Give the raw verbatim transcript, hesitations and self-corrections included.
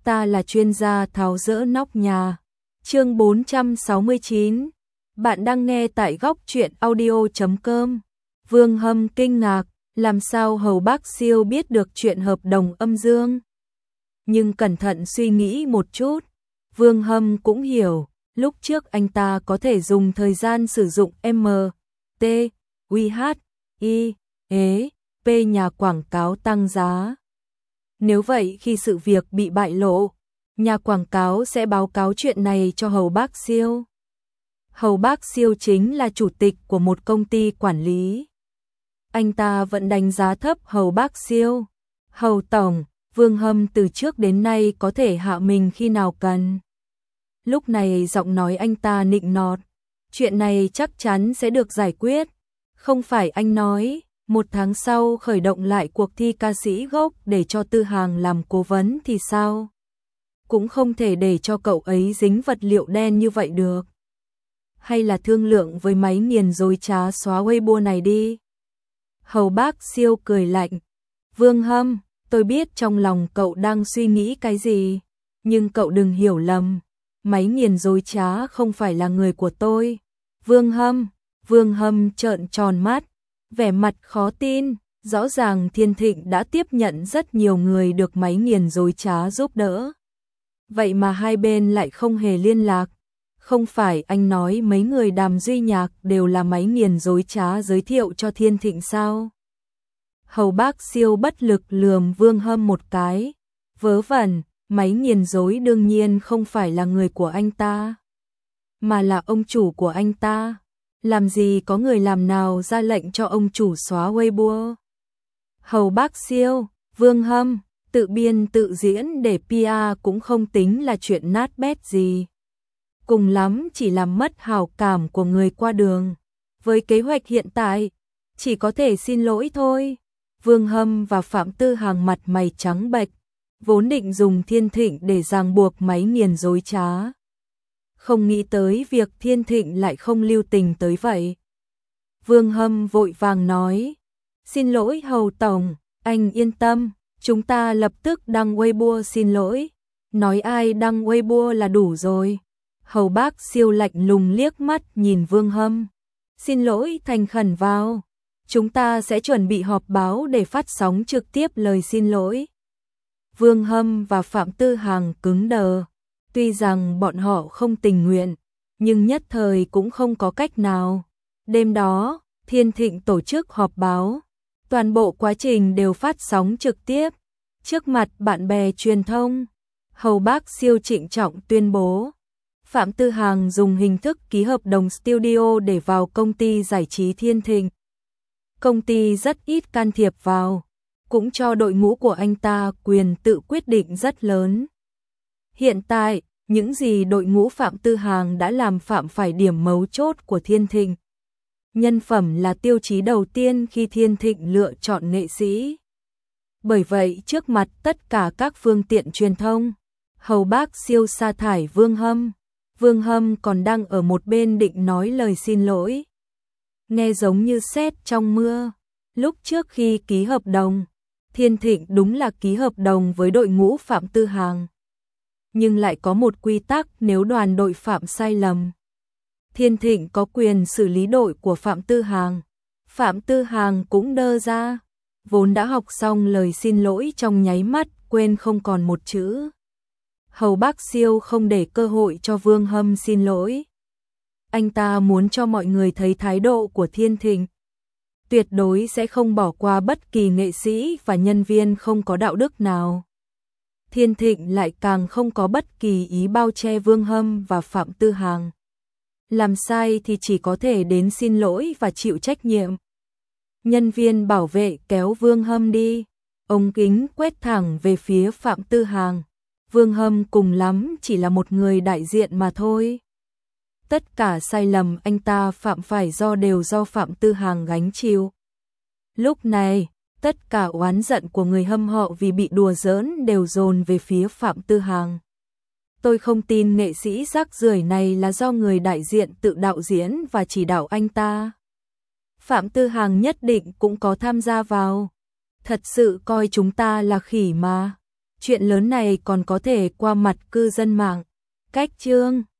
ta là chuyên gia tháo dỡ nóc nhà. Chương bốn trăm sáu mươi chín. Bạn đang nghe tại góc truyện audio chấm com. Vương Hâm kinh ngạc, làm sao Hầu Bác Siêu biết được chuyện hợp đồng âm dương? Nhưng cẩn thận suy nghĩ một chút, Vương Hâm cũng hiểu, lúc trước anh ta có thể dùng thời gian sử dụng M, T, quy hát, I, E, P nhà quảng cáo tăng giá. Nếu vậy khi sự việc bị bại lộ, nhà quảng cáo sẽ báo cáo chuyện này cho Hầu Bác Siêu. Hầu Bác Siêu chính là chủ tịch của một công ty quản lý. Anh ta vẫn đánh giá thấp Hầu Bác Siêu. Hầu Tổng, Vương Hâm từ trước đến nay có thể hạ mình khi nào cần. Lúc này giọng nói anh ta nịnh nọt. Chuyện này chắc chắn sẽ được giải quyết. Không phải anh nói, một tháng sau khởi động lại cuộc thi ca sĩ gốc để cho Tư Hàng làm cố vấn thì sao? Cũng không thể để cho cậu ấy dính vật liệu đen như vậy được. Hay là thương lượng với máy nghiền dối trá xóa Weibo này đi. Hầu Bác Siêu cười lạnh. Vương Hâm, tôi biết trong lòng cậu đang suy nghĩ cái gì, nhưng cậu đừng hiểu lầm, máy nghiền dối trá không phải là người của tôi. Vương Hâm, Vương Hâm trợn tròn mắt, vẻ mặt khó tin, rõ ràng Thiên Thịnh đã tiếp nhận rất nhiều người được máy nghiền dối trá giúp đỡ. Vậy mà hai bên lại không hề liên lạc. Không phải anh nói mấy người Đàm Duy Nhạc đều là máy nghiền dối trá giới thiệu cho Thiên Thịnh sao? Hầu Bác Siêu bất lực lườm Vương Hâm một cái. Vớ vẩn, máy nghiền dối đương nhiên không phải là người của anh ta, mà là ông chủ của anh ta. Làm gì có người làm nào ra lệnh cho ông chủ xóa Weibo? Hầu Bác Siêu, Vương Hâm, tự biên tự diễn để pê e cũng không tính là chuyện nát bét gì. Cùng lắm chỉ làm mất hảo cảm của người qua đường. Với kế hoạch hiện tại, chỉ có thể xin lỗi thôi. Vương Hâm và Phạm Tư Hàng mặt mày trắng bệch, vốn định dùng Thiên Thịnh để ràng buộc máy nghiền dối trá. Không nghĩ tới việc Thiên Thịnh lại không lưu tình tới vậy. Vương Hâm vội vàng nói, xin lỗi Hầu Tổng, anh yên tâm, chúng ta lập tức đăng Weibo xin lỗi. Nói ai đăng Weibo là đủ rồi. Hầu Bác Siêu lạnh lùng liếc mắt nhìn Vương Hâm. Xin lỗi thành khẩn vào. Chúng ta sẽ chuẩn bị họp báo để phát sóng trực tiếp lời xin lỗi. Vương Hâm và Phạm Tư Hàng cứng đờ. Tuy rằng bọn họ không tình nguyện, nhưng nhất thời cũng không có cách nào. Đêm đó, Thiên Thịnh tổ chức họp báo. Toàn bộ quá trình đều phát sóng trực tiếp. Trước mặt bạn bè truyền thông, Hầu Bác Siêu trịnh trọng tuyên bố. Phạm Tư Hàng dùng hình thức ký hợp đồng studio để vào công ty giải trí Thiên Thịnh. Công ty rất ít can thiệp vào, cũng cho đội ngũ của anh ta quyền tự quyết định rất lớn. Hiện tại, những gì đội ngũ Phạm Tư Hàng đã làm phạm phải điểm mấu chốt của Thiên Thịnh. Nhân phẩm là tiêu chí đầu tiên khi Thiên Thịnh lựa chọn nghệ sĩ. Bởi vậy trước mặt tất cả các phương tiện truyền thông, Hầu Bác Siêu sa thải Vương Hâm. Vương Hâm còn đang ở một bên định nói lời xin lỗi. Nghe giống như sét trong mưa. Lúc trước khi ký hợp đồng, Thiên Thịnh đúng là ký hợp đồng với đội ngũ Phạm Tư Hàng. Nhưng lại có một quy tắc, nếu đoàn đội phạm sai lầm, Thiên Thịnh có quyền xử lý đội của Phạm Tư Hàng. Phạm Tư Hàng cũng đơ ra, vốn đã học xong lời xin lỗi trong nháy mắt, quên không còn một chữ. Hầu Bác Siêu không để cơ hội cho Vương Hâm xin lỗi. Anh ta muốn cho mọi người thấy thái độ của Thiên Thịnh. Tuyệt đối sẽ không bỏ qua bất kỳ nghệ sĩ và nhân viên không có đạo đức nào. Thiên Thịnh lại càng không có bất kỳ ý bao che Vương Hâm và Phạm Tư Hàng. Làm sai thì chỉ có thể đến xin lỗi và chịu trách nhiệm. Nhân viên bảo vệ kéo Vương Hâm đi. Ống kính quét thẳng về phía Phạm Tư Hàng. Vương Hâm cùng lắm chỉ là một người đại diện mà thôi. Tất cả sai lầm anh ta phạm phải do đều do Phạm Tư Hàng gánh chịu. Lúc này, tất cả oán giận của người hâm họ vì bị đùa giỡn đều dồn về phía Phạm Tư Hàng. Tôi không tin nghệ sĩ rác rưởi này là do người đại diện tự đạo diễn và chỉ đạo anh ta. Phạm Tư Hàng nhất định cũng có tham gia vào. Thật sự coi chúng ta là khỉ mà. chuyện lớn này còn có thể qua mặt cư dân mạng. Cách chương